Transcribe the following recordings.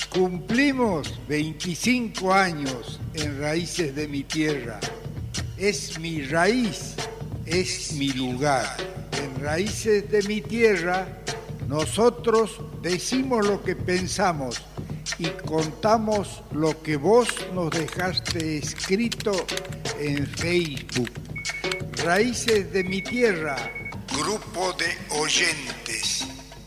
Cumplimos 25 años en Raíces de mi Tierra. Es mi raíz, es mi lugar. En Raíces de mi Tierra, nosotros decimos lo que pensamos y contamos lo que vos nos dejaste escrito en Facebook. Raíces de mi Tierra, grupo de oyentes.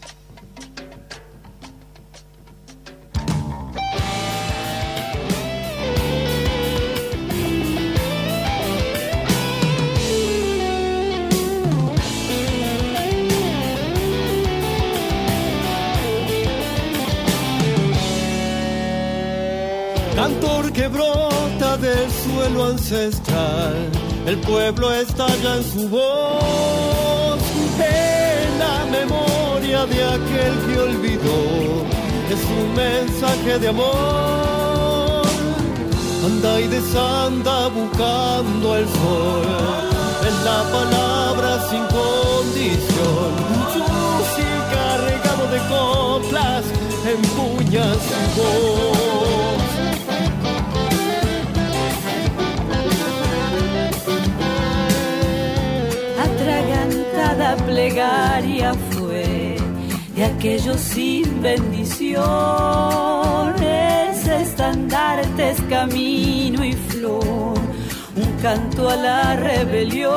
Cantor que brota del suelo ancestral, el pueblo estalla en su voz, en la memoria de aquel que olvidó, es un mensaje de amor. Anda y desanda buscando el sol, en la palabra sin condición, su música regado de coplas empuña su voz. Atragantada plegaria fue de aquellos sin bendición, ese estandarte es camino y flor, un canto a la rebelión.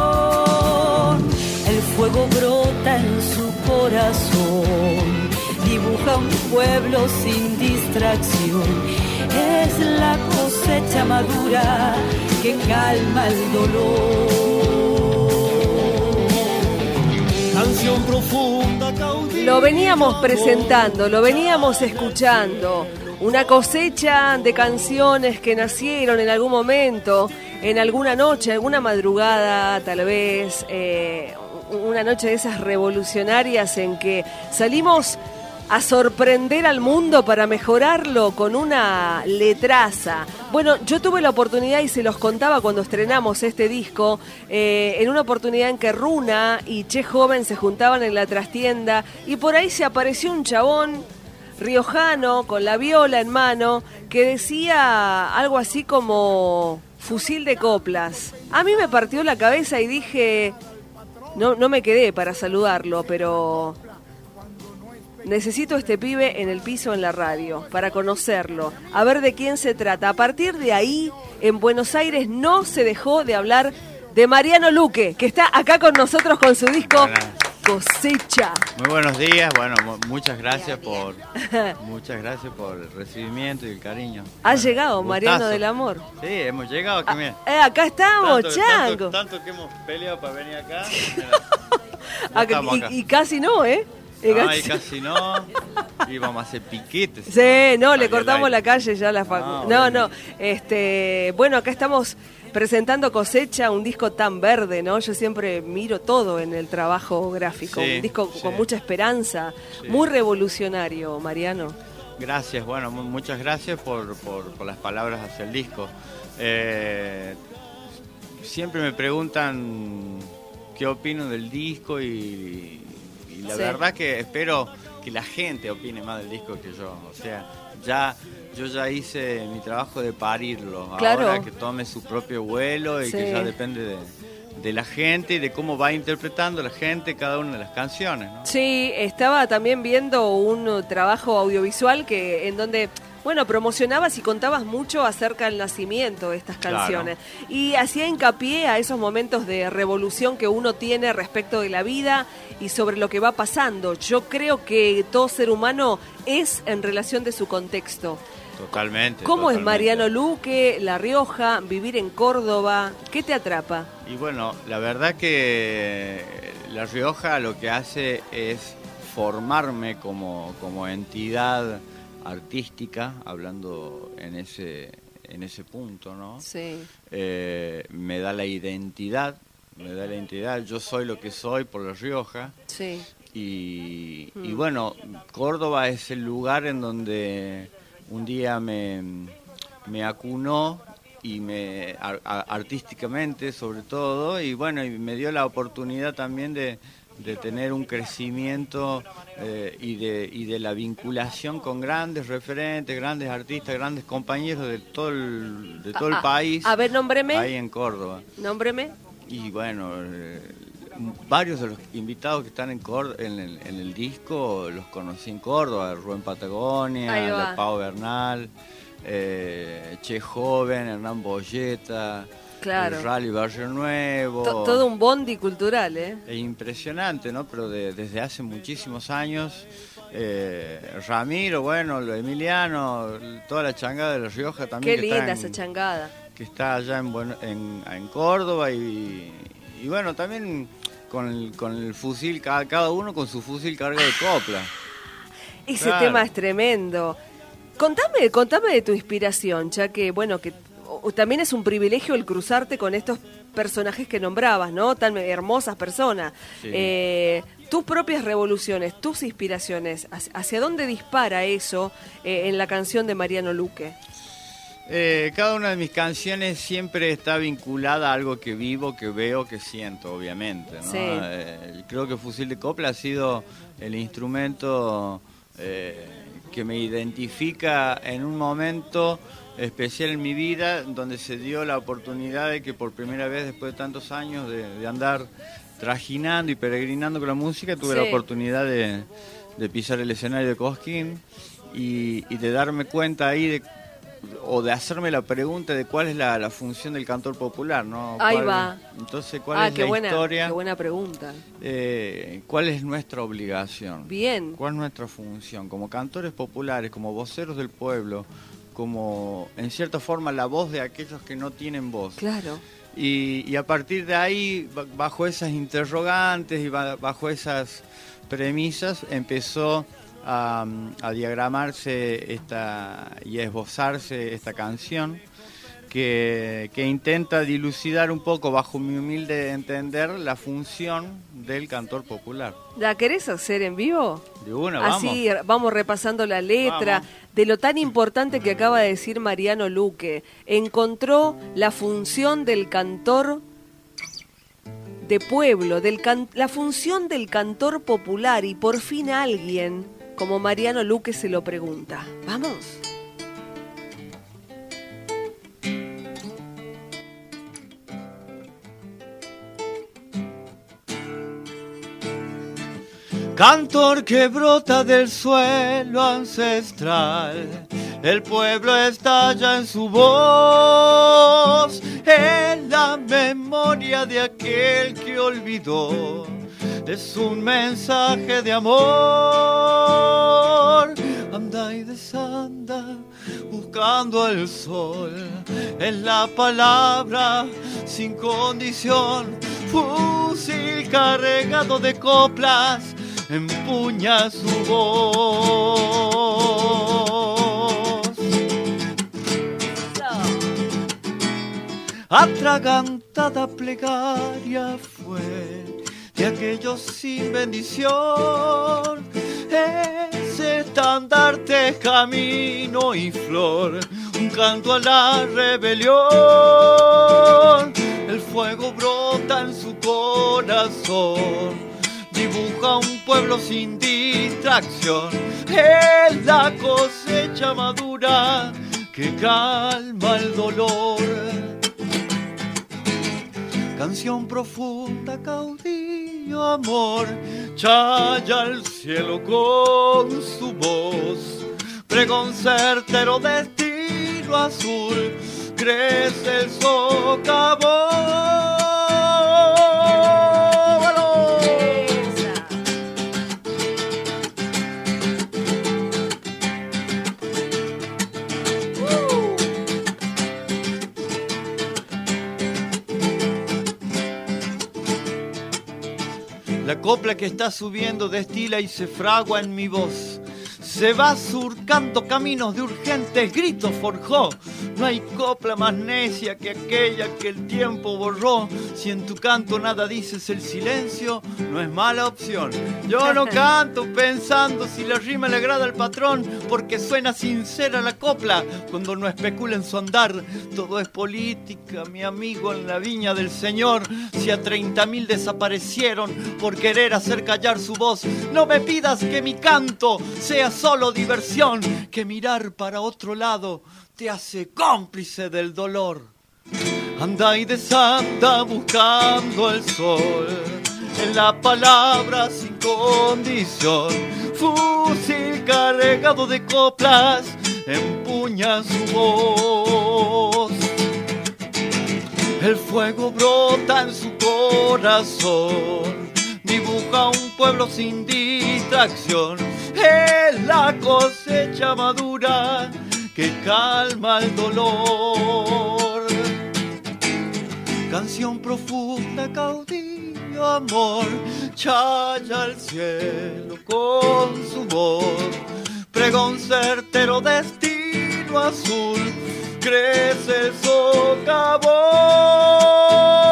El fuego brota en su corazón, dibuja un pueblo sin distracción, es la cosecha madura que calma el dolor. Canción profunda, lo veníamos presentando, lo veníamos escuchando. Una cosecha de canciones que nacieron en algún momento, en alguna noche, alguna madrugada, tal vez, una noche de esas revolucionarias en que salimos a sorprender al mundo para mejorarlo con una letraza. Bueno, yo tuve la oportunidad y se los contaba cuando estrenamos este disco, en una oportunidad en que Runa y Che Joven se juntaban en la trastienda y por ahí se apareció un chabón riojano con la viola en mano que decía algo así como fusil de coplas. A mí me partió la cabeza y dije, no me quedé para saludarlo, pero necesito a este pibe en el piso en la radio para conocerlo, a ver de quién se trata. A partir de ahí, en Buenos Aires no se dejó de hablar de Mariano Luque, que está acá con nosotros con su disco Cosecha. Muy buenos días, bueno, muchas gracias por el recibimiento y el cariño. Ha llegado Mariano del Amor. Sí, hemos llegado, que bien. Acá estamos, Chango. Tanto que hemos peleado para venir acá. Acá. Y casi no, ¿eh? Ay, casi no. Íbamos a hacer piquetes. Sí, no, le cortamos la calle ya a la facu. No. Bueno, acá estamos presentando Cosecha, un disco tan verde, ¿no? Yo siempre miro todo en el trabajo gráfico. Un disco con mucha esperanza, muy revolucionario, Mariano. Gracias, bueno, muchas gracias por las palabras hacia el disco. Siempre me preguntan qué opino del disco y la verdad que espero que la gente opine más del disco que yo. O sea, yo ya hice mi trabajo de parirlo. Claro. Ahora que tome su propio vuelo y que ya depende de la gente y de cómo va interpretando la gente cada una de las canciones, ¿no? Sí, estaba también viendo un trabajo audiovisual en donde promocionabas y contabas mucho acerca del nacimiento de estas canciones. Claro. Y hacía hincapié a esos momentos de revolución que uno tiene respecto de la vida y sobre lo que va pasando. Yo creo que todo ser humano es en relación de su contexto. Totalmente. ¿Cómo es Mariano Luque, La Rioja, vivir en Córdoba? ¿Qué te atrapa? Y bueno, la verdad que La Rioja lo que hace es formarme como entidad artística, hablando en ese punto, ¿no? Sí. Me da la identidad, yo soy lo que soy por La Rioja. Sí. Y bueno, Córdoba es el lugar en donde un día me acunó y artísticamente sobre todo, y bueno, y me dio la oportunidad también de de tener un crecimiento y de la vinculación con grandes referentes, grandes artistas, grandes compañeros de todo el país. A ver, nómbreme. Ahí en Córdoba. Nómbreme. Y bueno, varios de los invitados que están en el disco los conocí en Córdoba, Rubén Patagonia, la Pau Bernal, Che Joven, Hernán Boyeta. Claro. El Rally Barrio Nuevo. Todo un bondi cultural, ¿eh? Es impresionante, ¿no? Pero desde hace muchísimos años, Ramiro, bueno, lo Emiliano, toda la changada de La Rioja también. Qué linda esa changada. Que está allá en Córdoba y bueno, también con el fusil, cada uno con su fusil cargado de copla. Ese tema es tremendo. Contame de tu inspiración, ya que, bueno, que también es un privilegio el cruzarte con estos personajes que nombrabas, ¿no? Tan hermosas personas. Sí. Tus propias revoluciones, tus inspiraciones, ¿hacia dónde dispara eso en la canción de Mariano Luque? Cada una de mis canciones siempre está vinculada a algo que vivo, que veo, que siento, obviamente, ¿no? Sí. Creo que Fusil de Copla ha sido el instrumento que me identifica en un momento especial en mi vida, donde se dio la oportunidad de que por primera vez después de tantos años de andar trajinando y peregrinando con la música, tuve la oportunidad de pisar el escenario de Cosquín y de darme cuenta ahí de hacerme la pregunta de cuál es la función del cantor popular, ¿no? Ahí va. Entonces, ¿cuál es la historia? Qué buena pregunta. ¿Cuál es nuestra obligación? Bien. ¿Cuál es nuestra función? Como cantores populares, como voceros del pueblo, como en cierta forma la voz de aquellos que no tienen voz. Claro. Y a partir de ahí, bajo esas interrogantes y bajo esas premisas, empezó a diagramarse y a esbozarse esta canción que intenta dilucidar un poco, bajo mi humilde entender, la función del cantor popular. ¿La querés hacer en vivo? De una, vamos. Así vamos repasando la letra de lo tan importante que acaba de decir Mariano Luque. Encontró la función del cantor de pueblo, la función del cantor popular, y por fin alguien como Mariano Luque se lo pregunta. ¿Vamos? Cantor que brota del suelo ancestral, el pueblo estalla en su voz, en la memoria de aquel que olvidó. Es un mensaje de amor. Anda y desanda buscando el sol. Es la palabra sin condición. Fusil cargado de coplas empuña su voz. Atragantada plegaria fue de aquellos sin bendición. Ese estandarte, camino y flor, un canto a la rebelión. El fuego brota en su corazón, dibuja un pueblo sin distracción. Es la cosecha madura que calma el dolor. Canción profunda, caudillo amor, chaya al cielo con su voz. Pregón certero, destino azul, crece el socavón. La copla que está subiendo destila y se fragua en mi voz. se va surcando caminos de urgentes gritos forjó. No hay copla más necia que aquella que el tiempo borró. Si en tu canto nada dices, el silencio no es mala opción. Yo no canto pensando si la rima le agrada al patrón, porque suena sincera la copla cuando no especula en su andar. Todo es política, mi amigo, en la viña del Señor. Si a 30.000 desaparecieron por querer hacer callar su voz, no me pidas que mi canto sea solo diversión, que mirar para otro lado te hace cómplice del dolor. Anda y desanda buscando el sol, en la palabra sin condición. Fusil cargado de coplas empuña su voz. El fuego brota en su corazón, dibuja un pueblo sin distracción. Es la cosecha madura que calma el dolor. Canción profunda, caudillo amor, chaya al cielo con su voz. Pregón certero, destino azul, crece el socavón.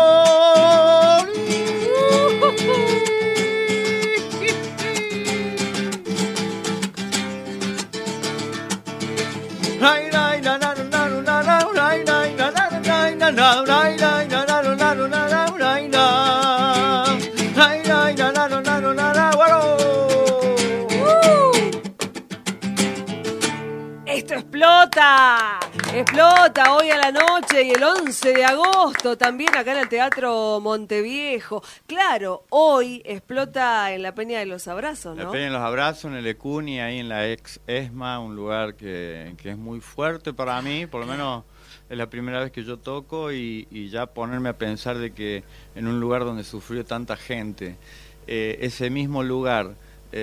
Esto explota, explota hoy a la noche y el 11 de agosto también acá en el Teatro Monteviejo. Claro, hoy explota en la Peña de los Abrazos, ¿no? La Peña de los Abrazos, en el Ecuni, ahí en la ex ESMA, un lugar que es muy fuerte para mí, por lo menos es la primera vez que yo toco y ya ponerme a pensar de que en un lugar donde sufrió tanta gente, ese mismo lugar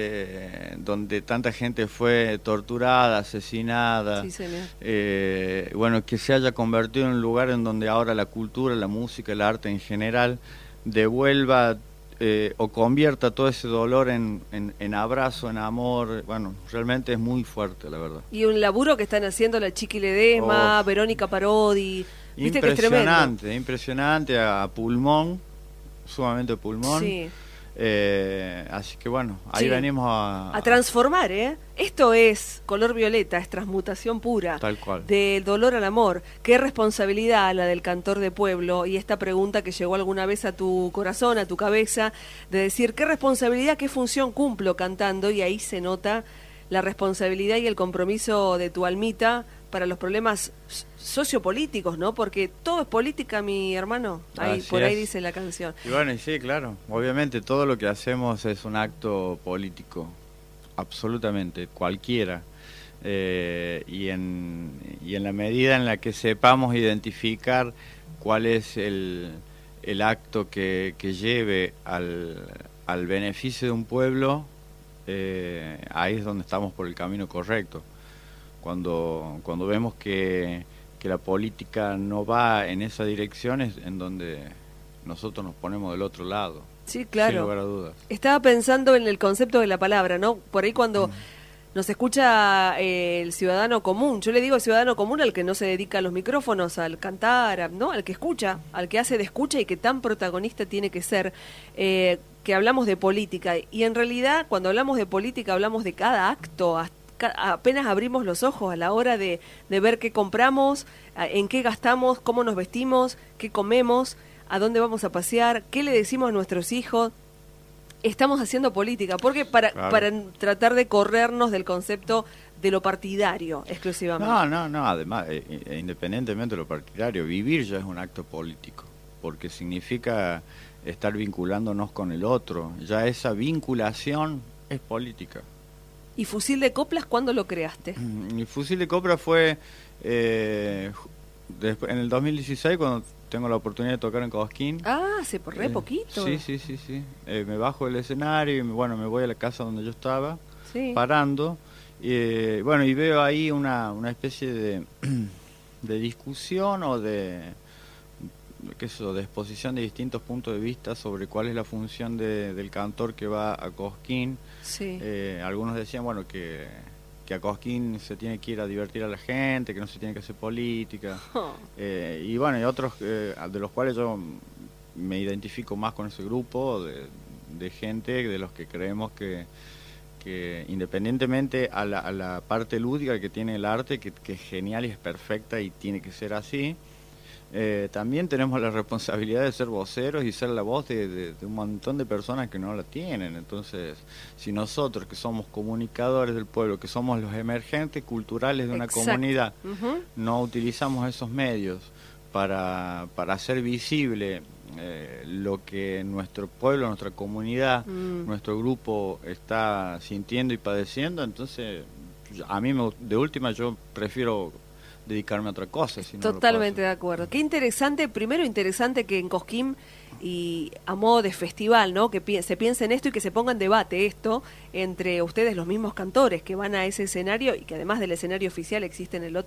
donde tanta gente fue torturada, asesinada, Sí, señor. Bueno, que se haya convertido en un lugar en donde ahora la cultura, la música, el arte en general devuelva o convierta todo ese dolor en abrazo, en amor. Bueno, realmente es muy fuerte, la verdad. Y un laburo que están haciendo la Chiqui Ledesma, Verónica Parodi. Viste que es tremendo. Impresionante, a pulmón, sumamente pulmón. Sí. Así que bueno, ahí Sí. venimos a transformar, ¿eh? Esto es color violeta, es transmutación pura. Tal cual. Del dolor al amor. Qué responsabilidad la del cantor de pueblo, y esta pregunta que llegó alguna vez a tu corazón, a tu cabeza, de decir qué responsabilidad, qué función cumplo cantando, y ahí se nota la responsabilidad y el compromiso de tu almita para los problemas sociopolíticos, ¿no? Porque todo es política, mi hermano. Ahí, Así por ahí es. dice la canción. Y bueno, y sí, claro, obviamente todo lo que hacemos es un acto político, absolutamente, cualquiera. Y en la medida en la que sepamos identificar cuál es el acto que lleve al beneficio de un pueblo, ahí es donde estamos por el camino correcto. Cuando vemos que la política no va en esa dirección, es en donde nosotros nos ponemos del otro lado. Sí, claro. Sin lugar a dudas. Estaba pensando en el concepto de la palabra, ¿no? Por ahí cuando nos escucha el ciudadano común, yo le digo ciudadano común al que no se dedica a los micrófonos, al cantar, ¿no? Al que escucha, al que hace de escucha y que tan protagonista tiene que ser, que hablamos de política. Y en realidad, cuando hablamos de política, hablamos de cada acto, apenas abrimos los ojos a la hora de ver qué compramos, en qué gastamos, cómo nos vestimos, qué comemos, a dónde vamos a pasear, qué le decimos a nuestros hijos. Estamos haciendo política, porque para tratar de corrernos del concepto de lo partidario exclusivamente. No, además, independientemente de lo partidario, vivir ya es un acto político, porque significa estar vinculándonos con el otro, ya esa vinculación es política. ¿Y Fusil de Coplas cuándo lo creaste? Mi Fusil de Coplas fue en el 2016, cuando tengo la oportunidad de tocar en Cosquín. Ah, hace por re poquito. Sí. Me bajo del escenario y me voy a la casa donde yo estaba, parando. Y veo ahí una especie de discusión o de exposición de distintos puntos de vista sobre cuál es la función del cantor que va a Cosquín. Sí. Algunos decían, que que a Cosquín se tiene que ir a divertir a la gente, que no se tiene que hacer política. Y bueno, y otros de los cuales yo me identifico más con ese grupo de gente de los que creemos que independientemente a la parte lúdica que tiene el arte, que es genial y es perfecta y tiene que ser así, también tenemos la responsabilidad de ser voceros y ser la voz de un montón de personas que no la tienen. Entonces, si nosotros que somos comunicadores del pueblo, que somos los emergentes culturales de una comunidad, no utilizamos esos medios para hacer visible lo que nuestro pueblo, nuestra comunidad, nuestro grupo está sintiendo y padeciendo, entonces a mí de última yo prefiero dedicarme a otra cosa. Si Totalmente de acuerdo. Qué interesante, primero interesante que en Cosquín y a modo de festival, ¿no? Que se piense en esto y que se ponga en debate esto entre ustedes, los mismos cantores que van a ese escenario y que además del escenario oficial existen lo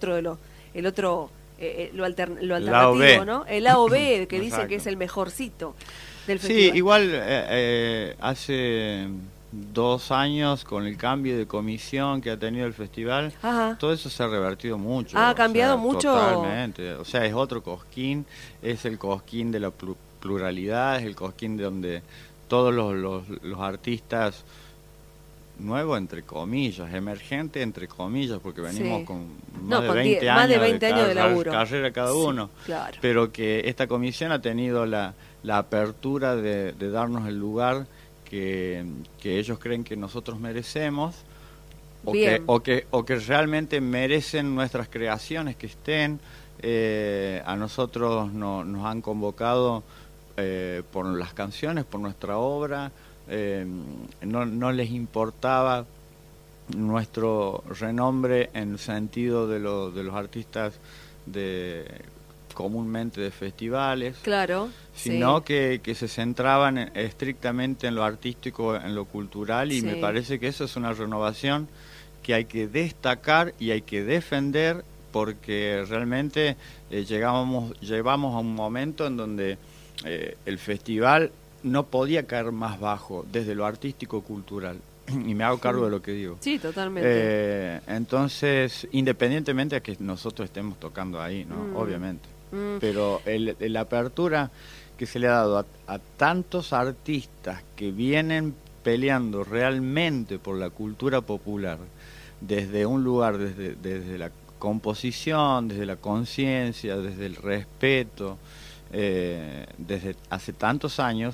alternativo, ¿no? El A o B, que dice que es el mejorcito del festival. Sí, igual hace 2 años, con el cambio de comisión que ha tenido el festival, todo eso se ha revertido mucho. ¿Ha cambiado mucho? Totalmente. O sea, es otro Cosquín, es el Cosquín de la pluralidad, es el Cosquín de donde todos los artistas nuevos, entre comillas, emergentes, entre comillas, porque venimos con más de 20 años de laburo, carrera cada uno, claro. Pero que esta comisión ha tenido la apertura de darnos el lugar que ellos creen que nosotros merecemos, o que realmente merecen nuestras creaciones, que estén. A nosotros nos han convocado por las canciones, por nuestra obra. No les importaba nuestro renombre en el sentido de los artistas comúnmente de festivales, claro, sino que se centraban estrictamente en lo artístico, en lo cultural, y me parece que eso es una renovación que hay que destacar y hay que defender, porque realmente llevamos a un momento en donde el festival no podía caer más bajo desde lo artístico-cultural, y me hago cargo de lo que digo. Sí, totalmente. Entonces, independientemente de que nosotros estemos tocando ahí, ¿no? Obviamente. Pero la apertura que se le ha dado a tantos artistas que vienen peleando realmente por la cultura popular, desde un lugar, desde la composición, desde la conciencia, desde el respeto, desde hace tantos años,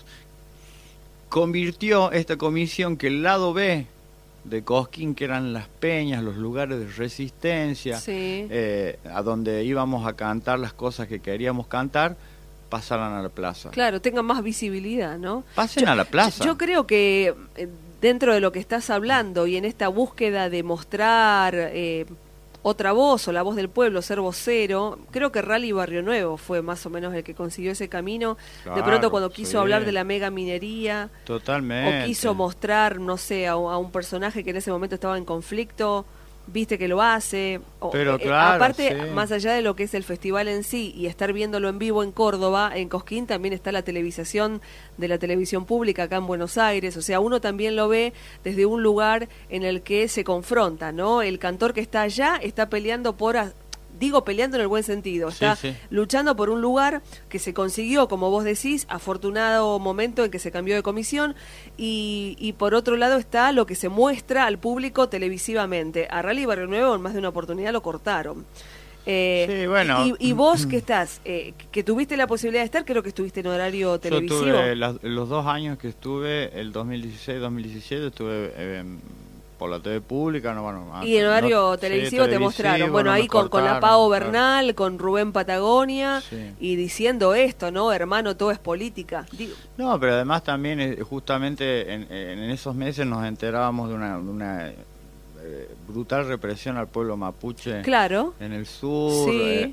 convirtió esta comisión que el lado B de Cosquín, que eran las peñas, los lugares de resistencia, a donde íbamos a cantar las cosas que queríamos cantar, pasaran a la plaza. Claro, tengan más visibilidad, ¿no? Pasen a la plaza. Yo creo que dentro de lo que estás hablando y en esta búsqueda de mostrar otra voz o la voz del pueblo, ser vocero, creo que Rally Barrio Nuevo fue más o menos el que consiguió ese camino. Claro, de pronto cuando quiso hablar de la mega minería, totalmente, o quiso mostrar, no sé, a un personaje que en ese momento estaba en conflicto, viste que lo hace. Pero claro, aparte, más allá de lo que es el festival en sí y estar viéndolo en vivo en Córdoba, en Cosquín también está la televisación de la televisión pública acá en Buenos Aires. O sea, uno también lo ve desde un lugar en el que se confronta, ¿no? El cantor que está allá está peleando peleando en el buen sentido, está luchando por un lugar que se consiguió, como vos decís, afortunado momento en que se cambió de comisión, y por otro lado está lo que se muestra al público televisivamente. A Rally Barrio Nuevo en más de una oportunidad lo cortaron. Bueno. Y vos que estás, que tuviste la posibilidad de estar, creo que estuviste en horario televisivo. Yo tuve los 2 años que estuve, el 2016-2017, estuve por la TV pública, y en horario televisivo te mostraron, bueno, ahí con la Pau Bernal, con Rubén Patagonia, y diciendo esto, ¿no? Hermano, todo es política. No, pero además también justamente en esos meses nos enterábamos de una brutal represión al pueblo mapuche, claro, en el sur,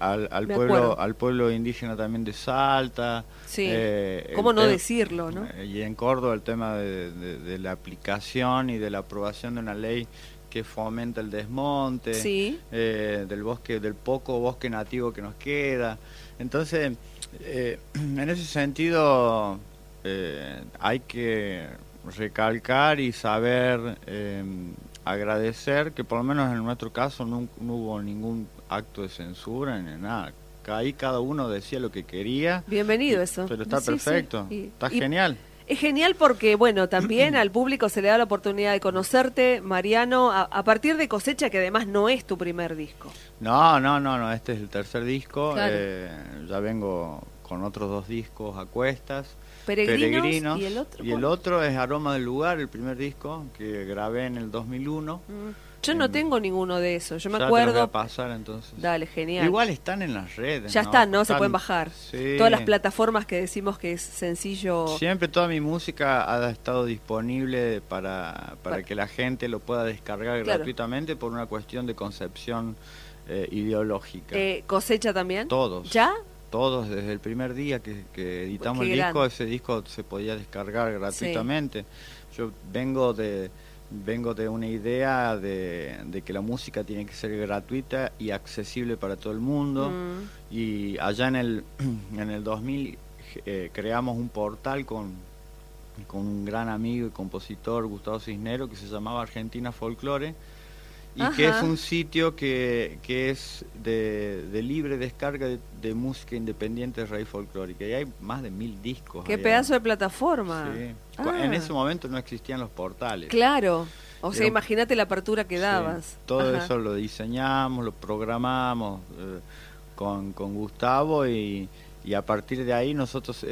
al pueblo indígena también de Salta, cómo no decirlo, ¿no? Y en Córdoba el tema de la aplicación y de la aprobación de una ley que fomenta el desmonte del poco bosque nativo que nos queda. Entonces, en ese sentido, hay que recalcar y saber agradecer que por lo menos en nuestro caso no hubo ningún acto de censura ni nada. Ahí cada uno decía lo que quería. Bienvenido eso. Pero está Sí, perfecto, sí. está genial. Es genial porque, bueno, también al público se le da la oportunidad de conocerte, Mariano, a partir de Cosecha, que además no es tu primer disco. No, este es el tercer disco. Claro. Ya vengo con otros 2 discos a cuestas. Peregrinos. Y el otro es Aroma del Lugar, el primer disco que grabé en el 2001. Yo no tengo ninguno de esos, yo me Ya acuerdo. te los voy a pasar, entonces. Dale, genial. Igual están en las redes. Ya están, ¿no? Se pueden bajar. Sí. Todas las plataformas que decimos que es sencillo. Siempre toda mi música ha estado disponible para que la gente lo pueda descargar gratuitamente por una cuestión de concepción ideológica. ¿Cosecha también? Todos. ¿Ya? Todos, desde el primer día que editamos Qué el disco, grande. ese disco se podía descargar gratuitamente. Yo vengo de una idea de que la música tiene que ser gratuita y accesible para todo el mundo. Y allá en el 2000 creamos un portal con un gran amigo y compositor, Gustavo Cisnero, que se llamaba Argentina Folklore, y que es un sitio que es de libre descarga de música independiente de raíz folclórica, y hay más de 1000 discos. ¡Qué allá. pedazo de plataforma! Sí. En ese momento no existían los portales. Claro, o sea, Era- imagínate la apertura que dabas. Sí, todo Ajá. eso lo diseñamos, lo programamos con Gustavo, y a partir de ahí nosotros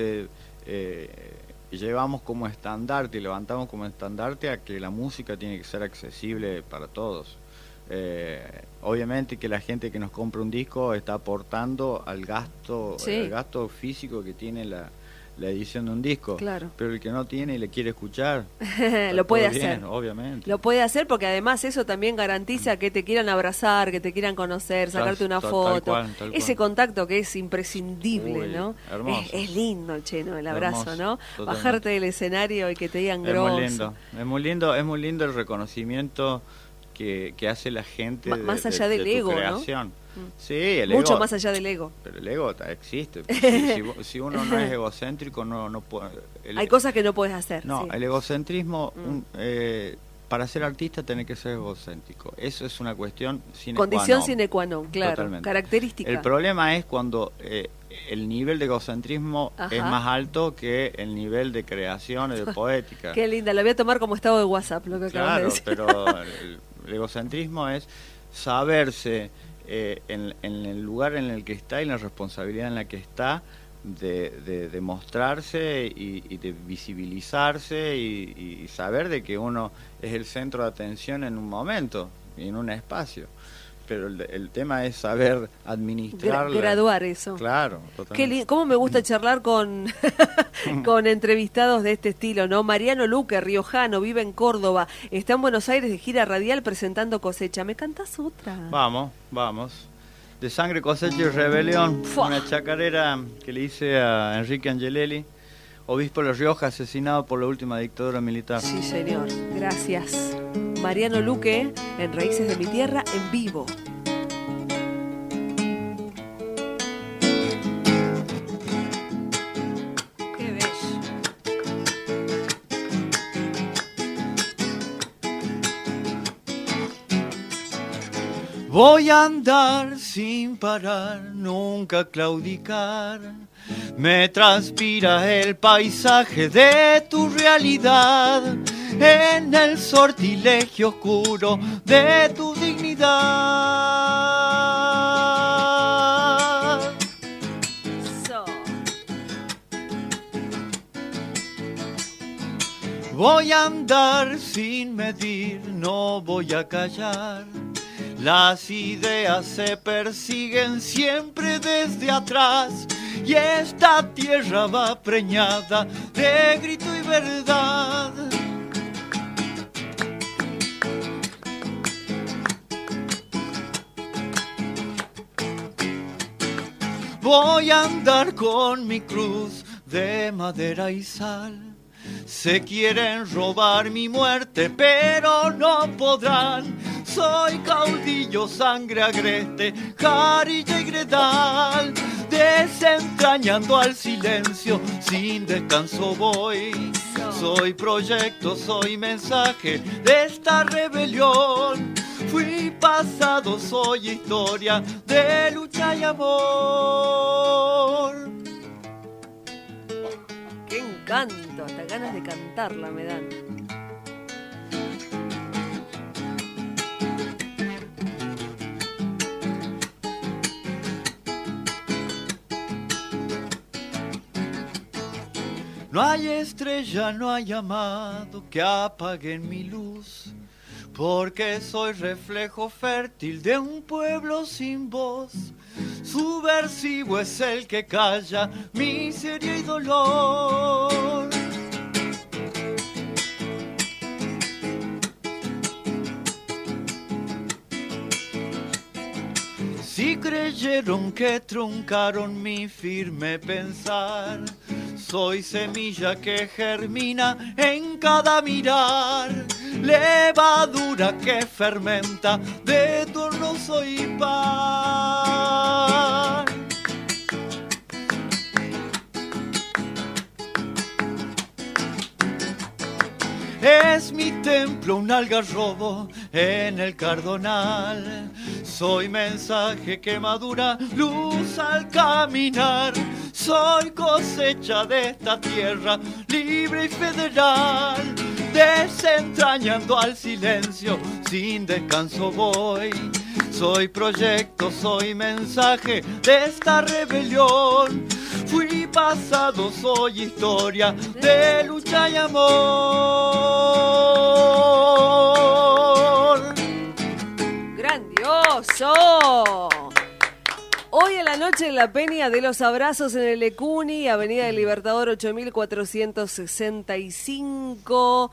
llevamos como estandarte y levantamos como estandarte a que la música tiene que ser accesible para todos. Obviamente que la gente que nos compra un disco está aportando al gasto físico que tiene la edición de un disco. Claro. Pero el que no tiene y le quiere escuchar, Lo puede todo bien, hacer. obviamente. Lo puede hacer porque además eso también garantiza que te quieran abrazar, que te quieran conocer, sacarte una Tal foto. cual, tal Ese cual. contacto que es imprescindible, Uy, ¿no? hermoso. Es lindo, che, ¿no? El abrazo, Hermoso, ¿no? totalmente. Bajarte del escenario y que te digan Es grosso. muy lindo el reconocimiento que hace la gente Más allá del de tu ego, ¿no? creación. Sí, el Mucho ego, más allá del ego. pero el ego existe. Si uno no es egocéntrico, no puede. Hay cosas que no puedes hacer. No, sí. el egocentrismo, para ser artista tenés que ser egocéntrico. Eso es una cuestión Condición sine qua non, claro. Totalmente. Característica. El problema es cuando el nivel de egocentrismo Ajá. es más alto que el nivel de creación y de poética. Qué linda, lo voy a tomar como estado de WhatsApp, lo que acabas de Claro, decir. pero el egocentrismo es saberse en el lugar en el que está y en la responsabilidad en la que está de mostrarse y de visibilizarse y saber de que uno es el centro de atención en un momento y en un espacio. Pero el tema es saber administrar. Graduar eso. Claro, totalmente. ¿Cómo me gusta charlar con entrevistados de este estilo, ¿no? Mariano Luque, riojano, vive en Córdoba, está en Buenos Aires de gira radial presentando Cosecha. ¿Me cantás otra? Vamos. De Sangre, Cosecha y Rebelión, ¡Fua! una chacarera que le hice a Enrique Angelelli, obispo de La Rioja, asesinado por la última dictadura militar. Sí, señor. Gracias. Mariano Luque, en Raíces de mi Tierra, en vivo. Qué bello. Voy a andar sin parar, nunca claudicar. Me transpira el paisaje de tu realidad, en el sortilegio oscuro de tu dignidad. So. Voy a andar sin medir, no voy a callar. Las ideas se persiguen siempre desde atrás, y esta tierra va preñada de grito y verdad. Voy a andar con mi cruz de madera y sal. Se quieren robar mi muerte, pero no podrán. Soy caudillo, sangre agreste, jarilla y gredal. Desentrañando al silencio, sin descanso voy. Soy proyecto, soy mensaje de esta rebelión. Fui pasado, soy historia de lucha y amor. ¡Qué encanto! Hasta ganas de cantarla me dan. No hay estrella, no hay amado que apaguen mi luz, porque soy reflejo fértil de un pueblo sin voz. Subversivo es el que calla miseria y dolor. Si creyeron que truncaron mi firme pensar, soy semilla que germina en cada mirar, levadura que fermenta, de torno soy pan. Es mi templo un algarrobo en el cardonal. Soy mensaje que madura, luz al caminar. Soy cosecha de esta tierra, libre y federal. Desentrañando al silencio, sin descanso voy. Soy proyecto, soy mensaje de esta rebelión. Fui pasado, soy historia de lucha y amor. ¡Grandioso! Hoy a la noche en la Peña de los Abrazos en el Lecuni, Avenida del Libertador 8465,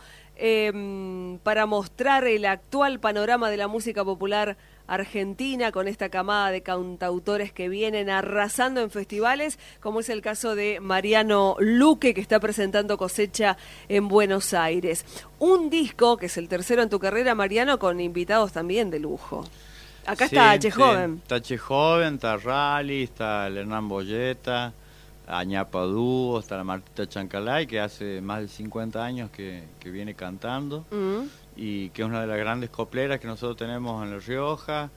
para mostrar el actual panorama de la música popular argentina, con esta camada de cantautores que vienen arrasando en festivales, como es el caso de Mariano Luque, que está presentando Cosecha en Buenos Aires. Un disco, que es el tercero en tu carrera, Mariano, con invitados también de lujo. Acá sí, está Che Joven. Sí. Está Che Joven, está Rally, está el Hernán Boyeta, Añapa Dúo, está la Martita Chancalay, que hace más de 50 años que viene cantando. Y que es una de las grandes copleras que nosotros tenemos en La Rioja,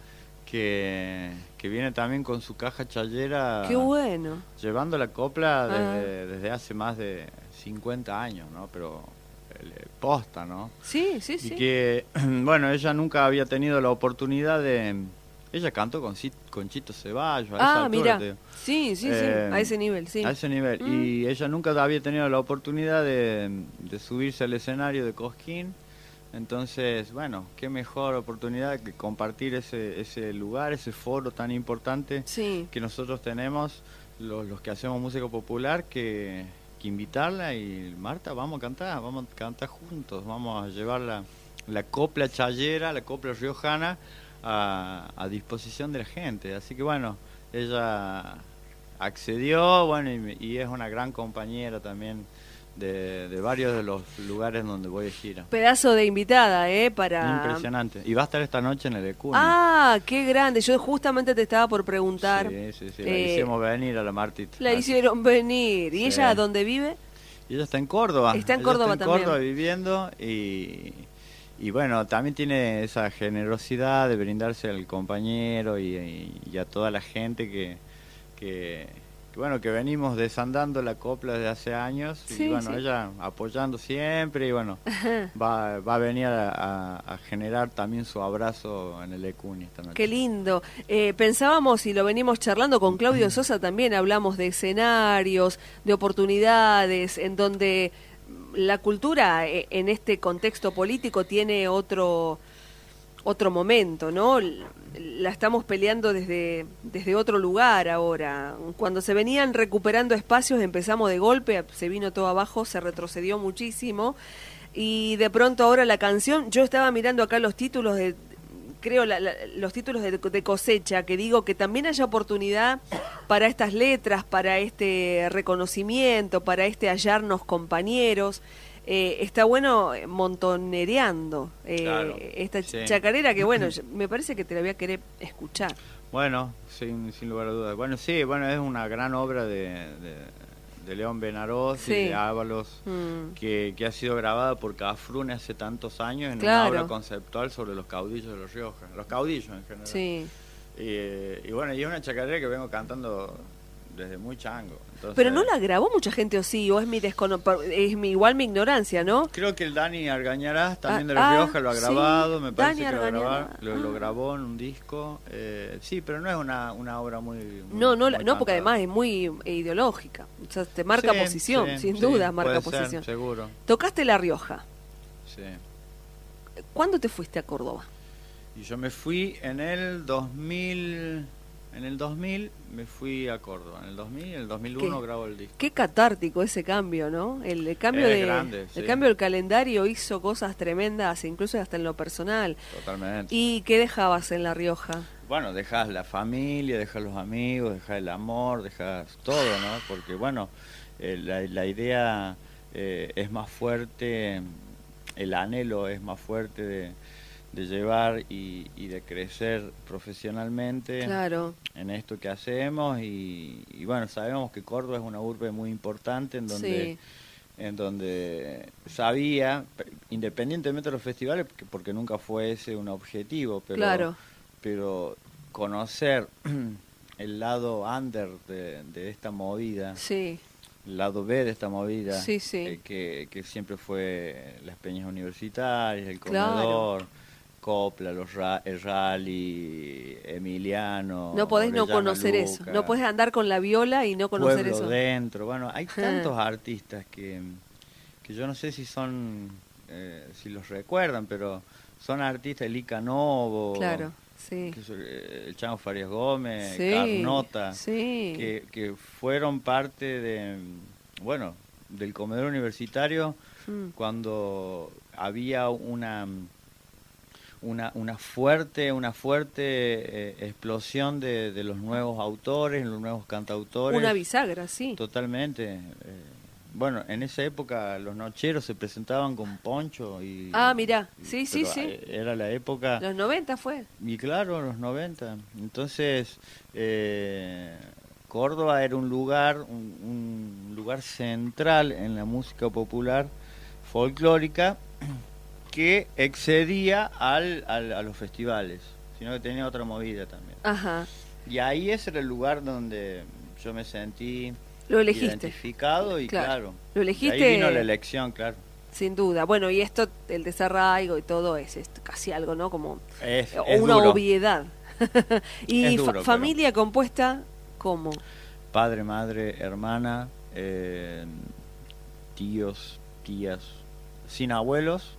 que viene también con su caja chayera. ¡Qué bueno! Llevando la copla desde hace más de 50 años, ¿no? Pero posta, ¿no? Sí, sí, sí. Y que, bueno, ella nunca había tenido la oportunidad de... Ella cantó con Chito Ceballos, a esa altura, mira. Sí, sí, sí, a ese nivel, sí. A ese nivel. Y ella nunca había tenido la oportunidad de subirse al escenario de Cosquín. Entonces, bueno, qué mejor oportunidad que compartir ese lugar, ese foro tan importante que nosotros tenemos, los que hacemos música popular, que invitarla. Y Marta, vamos a cantar juntos, vamos a llevar la copla chayera, la copla riojana a disposición de la gente. Así que bueno, ella accedió, bueno, y es una gran compañera también de varios de los lugares donde voy de gira. Pedazo de invitada, para... Impresionante. Y va a estar esta noche en el Lecuni. ¡Ah, qué grande! Yo justamente te estaba por preguntar. Sí. La hicimos venir a la Martita. La hicieron venir. ¿Y ella dónde vive? Y ella está en Córdoba. Está en Córdoba también. Córdoba viviendo y bueno, también tiene esa generosidad de brindarse al compañero y a toda la gente que venimos desandando la copla desde hace años. Y bueno, ella apoyando siempre, y bueno, va a venir a generar también su abrazo en el Lecuni esta noche. Qué lindo. Pensábamos, y lo venimos charlando con Claudio Sosa también, hablamos de escenarios, de oportunidades, en donde la cultura en este contexto político tiene otro momento, ¿no? La estamos peleando desde otro lugar ahora. Cuando se venían recuperando espacios, empezamos de golpe, se vino todo abajo, se retrocedió muchísimo, y de pronto ahora la canción, yo estaba mirando acá los títulos los títulos de Cosecha, que digo que también haya oportunidad para estas letras, para este reconocimiento, para este hallarnos compañeros. Está bueno montonereando esta chacarera, que bueno, me parece que te la voy a querer escuchar. Bueno, sin lugar a dudas. Bueno, sí, es una gran obra de de León Benarós Sí. y de Ábalos, que ha sido grabada por Cafrune hace tantos años en una obra conceptual sobre los caudillos de La Rioja, los caudillos en general. Sí. Y bueno, y es una chacarera que vengo cantando desde muy chango. Entonces, Pero no la grabó mucha gente, o sí, o es igual mi ignorancia, ¿no? creo que el Dani Argañarás también de La Rioja lo ha grabado, sí, me parece Dani que Argañarás. lo grabó en un disco. Sí, pero no es una obra muy No, muy porque cantada. además es muy ideológica. O sea, te marca Sí, posición, sí, sin sí, duda marca puede ser, posición. seguro. Tocaste La Rioja. Sí. ¿Cuándo te fuiste a Córdoba? Y yo me fui en el 2000, me fui a Córdoba. En el 2000, en el 2001 ¿Qué? grabo el disco. Qué catártico ese cambio, ¿no? El cambio Es grande, sí. el cambio del calendario hizo cosas tremendas, incluso hasta en lo personal. Totalmente. ¿Y qué dejabas en La Rioja? Bueno, dejas la familia, dejas los amigos, dejas el amor, dejas todo, ¿no? Porque, bueno, la idea es más fuerte, el anhelo es más fuerte de llevar y de crecer profesionalmente Claro. en esto que hacemos y bueno, sabemos que Córdoba es una urbe muy importante Sí. en donde sabía, independientemente de los festivales, porque nunca fue ese un objetivo, pero conocer el lado under de esta movida, Sí. el lado B de esta movida, Sí, sí. que siempre fue las peñas universitarias, el Claro. comedor, Copla, el rally, Emiliano. No podés no Orellana conocer eso. Luca, No podés andar con la viola y no conocer Pueblo eso. Dentro. Bueno, hay tantos artistas que yo no sé si son, si los recuerdan, pero son artistas, el Ica Novo, Claro, sí. el Chango Farias Gómez, Sí, Carnota, sí. que fueron parte del comedor universitario cuando había una fuerte explosión de los nuevos autores, los nuevos cantautores. Una bisagra, sí. Totalmente. Bueno, en esa época los nocheros se presentaban con poncho y... Ah, mirá, sí, pero sí. Era la época... Los 90 fue. Y claro, los 90. Entonces, Córdoba era un lugar central en la música popular folclórica que excedía a los festivales, sino que tenía otra movida también. Ajá. Y ahí ese era el lugar donde yo me sentí Lo elegiste. identificado y claro. Lo elegiste. Y ahí vino la elección, claro. Sin duda. Bueno, y esto, el desarraigo y todo es casi algo, ¿no? Como Es una duro. obviedad. Y Es duro, familia compuesta, ¿cómo? Padre, madre, hermana, tíos, tías, sin abuelos,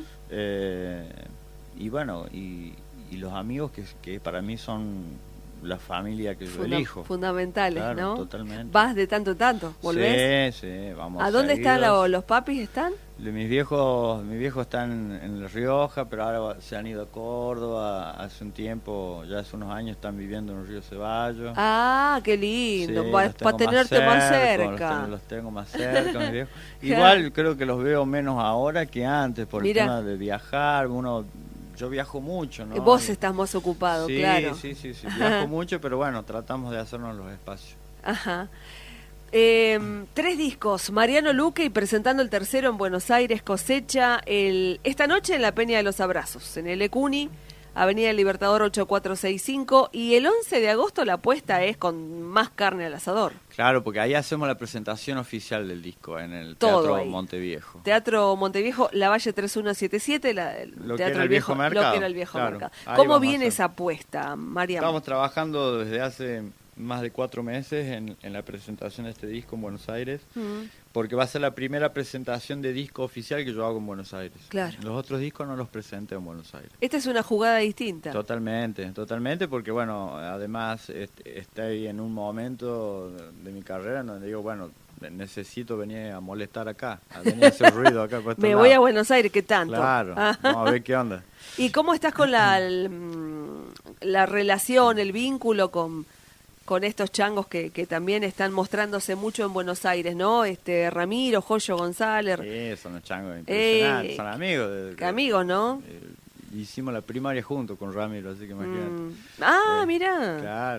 y bueno, y los amigos que para mí son la familia que yo elijo. Fundamentales, Claro, ¿no? totalmente. ¿Vas de tanto en tanto? ¿Volvés? Sí, vamos. ¿A dónde están seguidos. los papis? ¿Están? Mis viejos están en La Rioja, pero ahora se han ido a Córdoba. Hace un tiempo, ya hace unos años, están viviendo en Río Ceballos. Ah, qué lindo. Sí, Para los tengo tenerte más cerca. Los tengo más cerca, mis viejos. Igual creo que los veo menos ahora que antes, por el tema de viajar. Yo viajo mucho, ¿no? Vos estás más ocupado, sí, claro. Sí, viajo mucho, pero bueno, tratamos de hacernos los espacios. Ajá. 3 discos, Mariano Luque, y presentando el tercero en Buenos Aires, Cosecha, esta noche en la Peña de los Abrazos, en el Ecuni, Avenida del Libertador 8465, y el 11 de agosto la apuesta es con más carne al asador. Claro, porque ahí hacemos la presentación oficial del disco, en el Todo Teatro ahí. Monteviejo. Teatro Monteviejo, La Valle 3177, Lo que Teatro era el Viejo Mercado. Lo que era el Viejo Claro, Mercado. ahí ¿Cómo vamos a viene hacer. esa apuesta, Mariano? Estamos trabajando desde hace más de 4 meses en la presentación de este disco en Buenos Aires, porque va a ser la primera presentación de disco oficial que yo hago en Buenos Aires. Claro. Los otros discos no los presenté en Buenos Aires. Esta es una jugada distinta. Totalmente, porque bueno, además estoy en un momento de mi carrera en donde digo, bueno, necesito venir a molestar acá, a venir a hacer ruido acá. Por Me voy a Buenos Aires, ¿qué tanto? Claro, vamos a ver qué onda. ¿Y cómo estás con la relación, el vínculo con estos changos que también están mostrándose mucho en Buenos Aires, ¿no? Ramiro, Joyo González. Sí, son los changos impresionantes, son amigos. Amigos, ¿no? Hicimos la primaria juntos con Ramiro, así que imagínate. Mirá. Claro.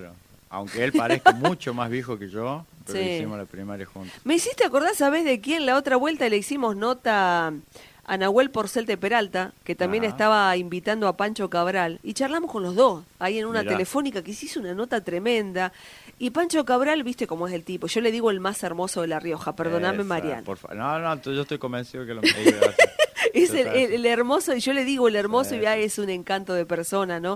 Aunque él parezca mucho más viejo que yo, pero Sí. hicimos la primaria juntos. Me hiciste acordar, ¿sabés de quién? La otra vuelta le hicimos nota a Nahuel Porcel de Peralta, que también Ajá. estaba invitando a Pancho Cabral, y charlamos con los dos, ahí en una Mirá. telefónica que se hizo una nota tremenda. Y Pancho Cabral, viste cómo es el tipo, yo le digo el más hermoso de La Rioja, perdóname, Esa, Mariano. No, yo estoy convencido que lo Es el hermoso, y yo le digo el hermoso, y Sí. es un encanto de persona, ¿no?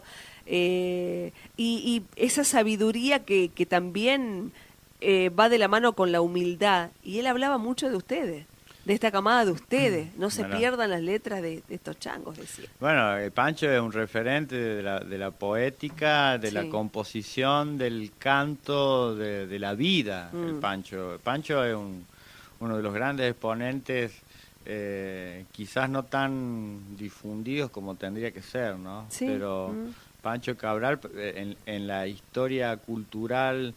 Y esa sabiduría que también va de la mano con la humildad. Y él hablaba mucho de ustedes, de esta camada de ustedes. No se Bueno. pierdan las letras de estos changos, decía. Bueno, Pancho es un referente de la poética, de Sí. la composición, del canto, de la vida, el Pancho. Pancho es uno de los grandes exponentes, quizás no tan difundidos como tendría que ser, ¿no? Sí. Pero Pancho Cabral, en la historia cultural,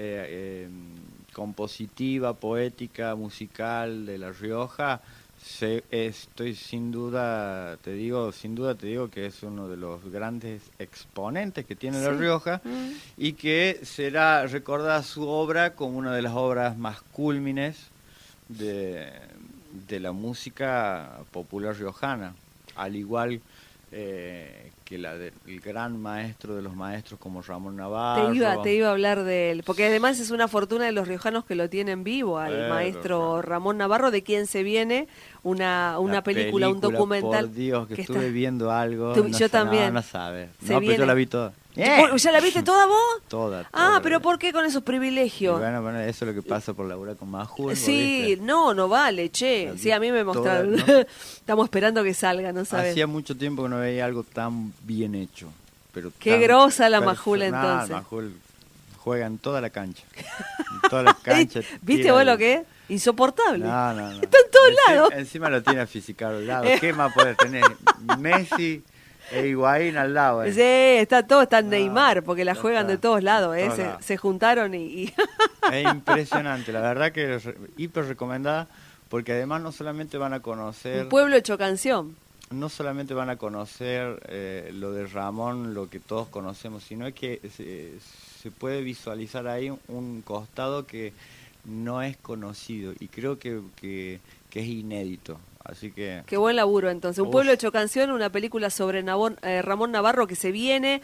compositiva, poética, musical de La Rioja, estoy sin duda te digo que es uno de los grandes exponentes que tiene La Rioja y que será recordada su obra como una de las obras más cúlmines de la música popular riojana, al igual que la del gran maestro de los maestros como Ramón Navarro. Te iba a hablar de él, porque además es una fortuna de los riojanos que lo tienen vivo, al maestro Ramón Navarro, de quien se viene una película, un documental. Por Dios, que estuve está. viendo algo. Yo también. No sabes. Se No, pero viene. yo la vi toda. ¿Ya la viste toda vos? Toda. Pero ¿por qué con esos Y privilegios? bueno, eso es lo que pasa por laburar con Majul. Sí, no vale, che. La vi Sí, a mí me mostraron. toda, ¿no? Estamos esperando que salga, ¿no sabes? Hacía mucho tiempo que no veía algo tan bien hecho. Pero Qué tan grosa la Majul, personal. entonces. Majul juega en toda la cancha. En toda la cancha. ¿Viste tira vos el- lo que es? Insoportable. No. Está en todos lados. Encima lo tiene a física al lado. ¿Qué más puede tener? Messi e Higuaín al lado. Sí, está Neymar, porque la ya juegan está. de todos lados, De todos Se, lados. se juntaron y Es impresionante. La verdad que es hiper recomendada porque además no solamente van a conocer... un pueblo hecho canción. No solamente van a conocer lo de Ramón, lo que todos conocemos, sino que se puede visualizar ahí un costado que no es conocido y creo que es inédito. Así que... Qué buen laburo, entonces. Un Uf. pueblo hecho canción, una película sobre Ramón Navarro que se viene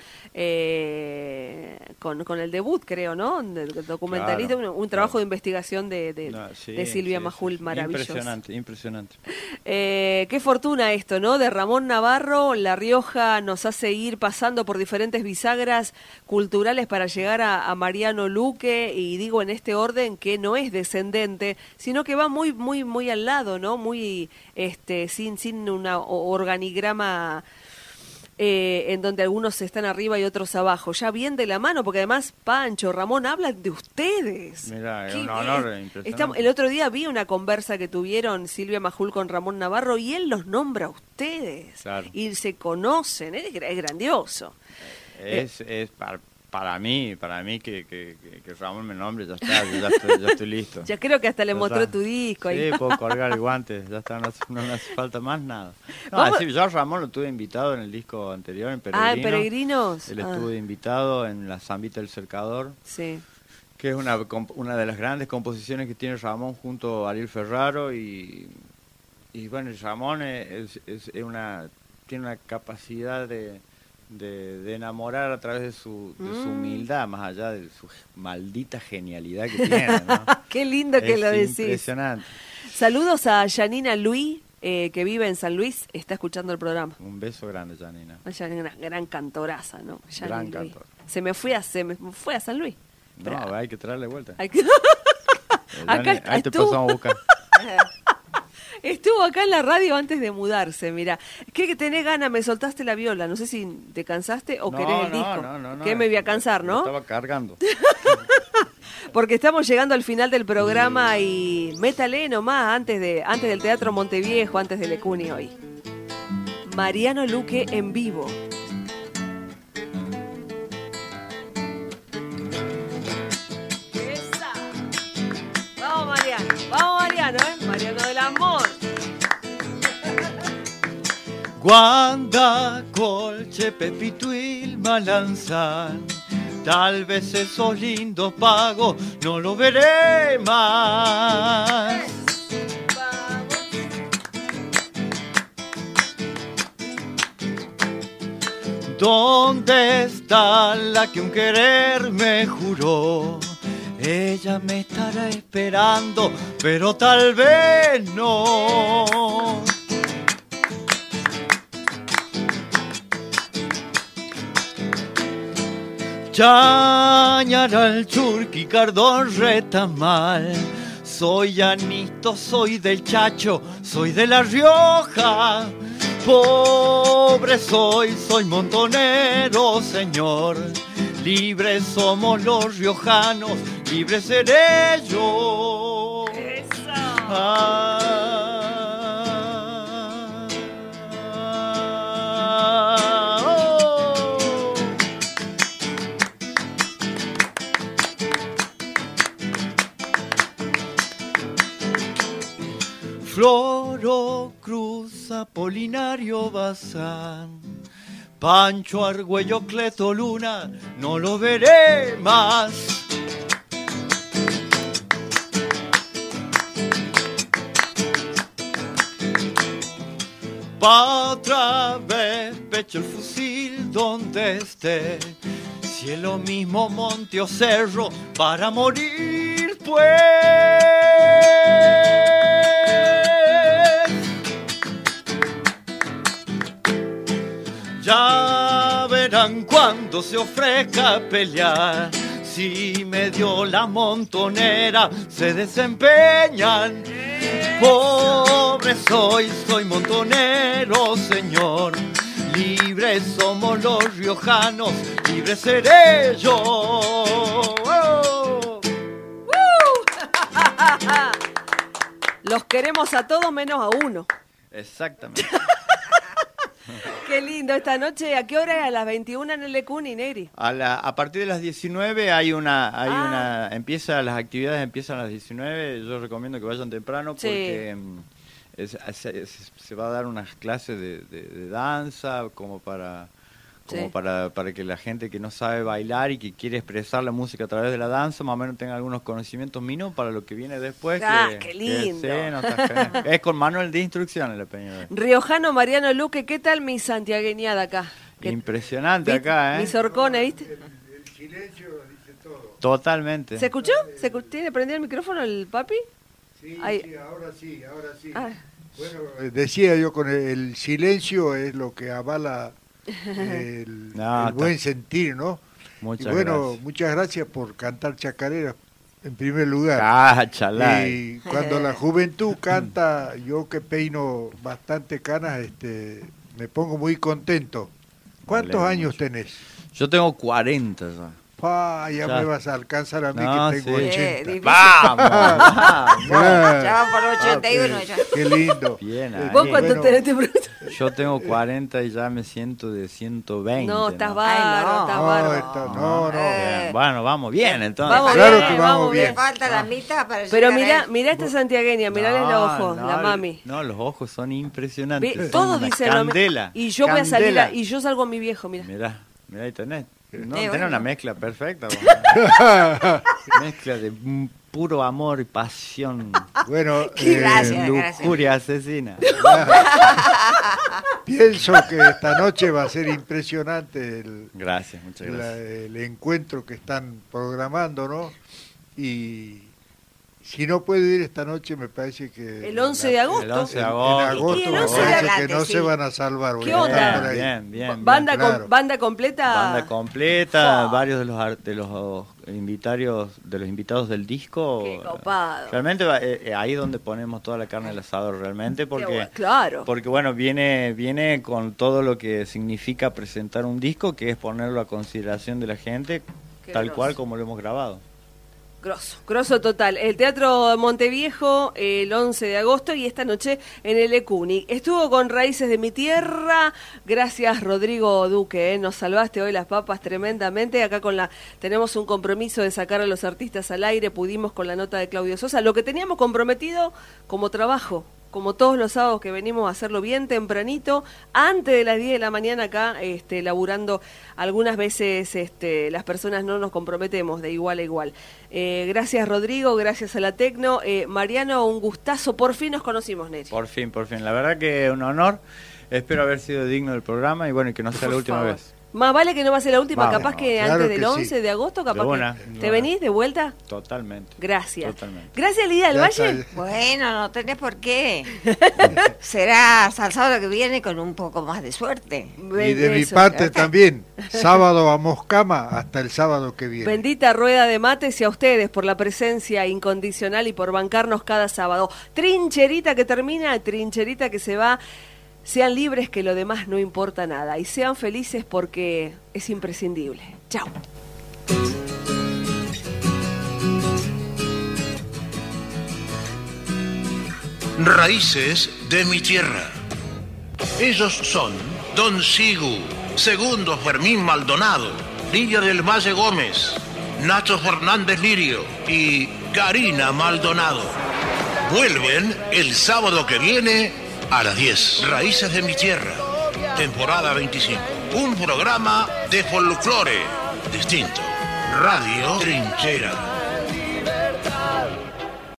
con el debut, creo, ¿no? Del documentalista, Claro, un trabajo claro. de investigación de Silvia Majul, maravilloso. Impresionante. Qué fortuna esto, ¿no? De Ramón Navarro, La Rioja nos hace ir pasando por diferentes bisagras culturales para llegar a Mariano Luque, y digo en este orden que no es descendente, sino que va muy, muy, muy al lado, ¿no? Muy, sin un organigrama en donde algunos están arriba y otros abajo, ya bien de la mano, porque además Pancho, Ramón hablan de ustedes. Mirá, es Qué un honor bien. impresionante. El otro día vi una conversa que tuvieron Silvia Majul con Ramón Navarro y él los nombra a ustedes. Claro. Y se conocen, es grandioso. Es para mí que Ramón me nombre, ya está, yo ya estoy listo. Ya creo que hasta le Ya mostró está. tu disco. Sí, ahí. puedo colgar el guante, ya está, no me hace falta más nada. No, Vamos- sí, yo a Ramón lo tuve invitado en el disco anterior, en Peregrino. En Peregrinos. Él estuvo invitado en La Zambita del Cercador, Sí. que es una de las grandes composiciones que tiene Ramón junto a Ariel Ferraro y bueno, Ramón tiene una capacidad de enamorar a través de su humildad, más allá de su maldita genialidad que tiene, ¿no? Qué lindo que Es lo decís. impresionante. Saludos a Janina Luis, que vive en San Luis, está escuchando el programa. Un beso grande, Janina. Ella es una gran cantoraza, ¿no? Janina Gran Luis. cantora. Se me fue a San Luis. No, Pero- hay que traerle vuelta. Hay que- Acá Ahí te estuvo. pasamos a buscar. Estuvo acá en la radio antes de mudarse, mira. ¿Qué tenés ganas? Me soltaste la viola. No sé si te cansaste o querés el disco. No. ¿Qué me voy a cansar, no? Estaba cargando. Porque estamos llegando al final del programa y métale nomás antes del Teatro Monteviejo, antes del Ecuni hoy. Mariano Luque en vivo. ¡Esa! Vamos Mariano, Mariano del amor. Guanda, colche, pepituil, malanzán, Tal vez esos lindos pagos no lo veré más. ¿Dónde está la que un querer me juró? Ella me estará esperando, pero tal vez no. Chañaral, Churqui, Cardón, Retamal. Soy llanisto, soy del Chacho, soy de La Rioja. Pobre soy montonero, señor. Libres somos los riojanos, libres seré yo. Floro Cruz, Apolinario Bazán, Pancho Argüello, Cleto Luna, no lo veré más. Pa' otra vez pecho el fusil donde esté, cielo mismo, monte o cerro, para morir pues. Ya verán cuando se ofrezca pelear, si medio la montonera se desempeñan. Pobre soy montonero, señor. Libres somos los riojanos, libre seré yo. Los queremos a todos menos a uno. Exactamente. Qué lindo esta noche. ¿A qué hora es? A las 21 en el Lecuni, Negri. A partir de las 19 las actividades empiezan a las 19. Yo recomiendo que vayan temprano porque se va a dar unas clases de danza como para que la gente que no sabe bailar y que quiere expresar la música a través de la danza más o menos tenga algunos conocimientos mínimos para lo que viene después. ¡Qué lindo! Es con manual de instrucciones la Peña. Riojano Mariano Luque, ¿qué tal mi santiagueñada acá? Impresionante acá, Mi sorcona, ¿viste? El silencio dice todo. Totalmente. ¿Se escuchó? ¿Tiene prendido el micrófono el papi? Sí, ahora sí. Ah. Bueno, decía yo, con el silencio es lo que avala el buen sentir, ¿no? Muchas gracias. Muchas gracias por cantar chacareras en primer lugar. Chalá. Y cuando la juventud canta, yo que peino bastante canas, me pongo muy contento. ¿Cuántos años tenés? Yo tengo 40 ya. Ya me vas a alcanzar a mí que tengo 80. ¡Vamos! Ya van por 81 ya. Qué lindo. Bien, ¿Vos cuánto tenés? Yo tengo 40 y ya me siento de 120. No, estás bárbaro, No. Bien. Bueno, vamos bien entonces. Vamos bien. Me falta la mitad para Pero llegar mirá esta santiagueña, mirale los ojos, la mami. No, los ojos son impresionantes. Todos dicen candela. Y yo voy a salir, y yo salgo a mi viejo, mirá. Mirá ahí tenés. Tenés una mezcla perfecta. Mezcla de puro amor y pasión. Bueno, gracias. Lujuria asesina. Pienso que esta noche va a ser impresionante muchas gracias. el encuentro que están programando, ¿no? Y si no puedo ir esta noche, me parece que... El 11 de agosto. El 11 de En agosto. agosto me parece que no se van a salvar. ¿Qué onda? Bien. Banda completa. Banda completa, varios de los invitados del disco. Qué copado. Realmente ahí es donde ponemos toda la carne del asador, realmente, porque claro. Porque bueno, viene con todo lo que significa presentar un disco, que es ponerlo a consideración de la gente, tal cual como lo hemos grabado. Grosso total. El Teatro Monteviejo el 11 de agosto y esta noche en el Ecuni. Estuvo con Raíces de mi Tierra. Gracias, Rodrigo Duque. Nos salvaste hoy las papas tremendamente. Acá tenemos un compromiso de sacar a los artistas al aire. Pudimos con la nota de Claudio Sosa. Lo que teníamos comprometido como trabajo como todos los sábados que venimos a hacerlo bien tempranito, antes de las 10 de la mañana acá, laburando. Algunas veces las personas no nos comprometemos de igual a igual. Gracias Rodrigo, gracias a la Tecno. Mariano, un gustazo, por fin nos conocimos, Neri. Por fin, la verdad que un honor, espero haber sido digno del programa y bueno, y que no sea la última vez. Más vale que no va a ser la última, Vamos, capaz que claro antes que del 11 sí. de agosto, capaz De ¿Te venís de vuelta? Totalmente. Gracias. Totalmente. Gracias, Lidia del Ya Valle. está. Bueno, no tenés por qué. Será hasta el sábado que viene con un poco más de suerte. Y de mi Eso. parte también, sábado a Moscama hasta el sábado que viene. Bendita rueda de mates y a ustedes por la presencia incondicional y por bancarnos cada sábado. Trincherita que termina, trincherita que se va. Sean libres, que lo demás no importa nada. Y sean felices porque es imprescindible. Chao. Raíces de mi tierra. Ellos son Don Sigu, Segundo Fermín Maldonado, Lidia del Valle Gómez, Nacho Fernández Lirio y Karina Maldonado. Vuelven el sábado que viene a las 10. Raíces de mi tierra, temporada 25. Un programa de folclore distinto. Radio Trinchera.